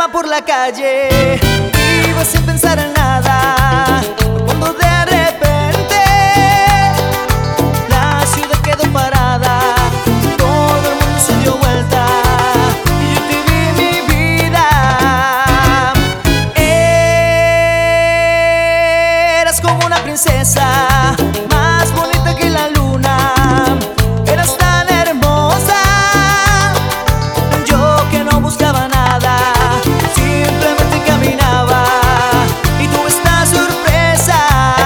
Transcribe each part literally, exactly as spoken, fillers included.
por la calle, iba sin pensar en nada, cuando de repente la ciudad quedó parada, todo el mundo se dio vuelta y yo te vi, mi vida. Eras como una princesa, más bonita que la luna, eras tan hermosa, yo que no buscaba nada, simplemente caminaba y tuve esta sorpresa.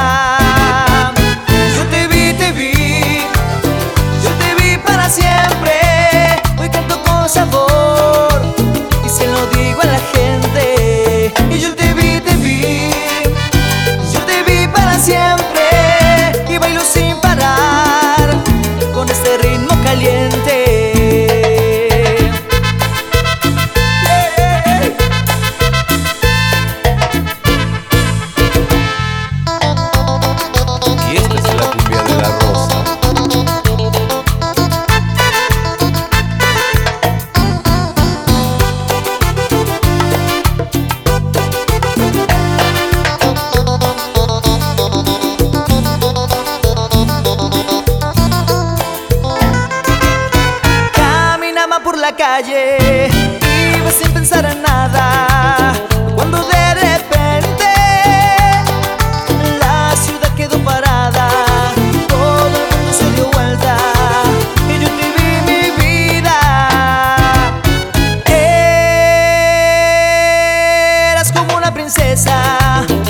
Yo te vi, te vi, yo te vi para siempre. Hoy canto con sabor y se lo digo a la gente. Y yo te vi, te vi, yo te vi para siempre y bailo sin parar con este ritmo caliente. Y esta es la cumbia de la rosa. Caminaba por la calle, iba sin pensar en nada, cuando de repente la ciudad quedó parada, todo el mundo se dio vuelta y yo te vi, mi vida. Eras como una princesa,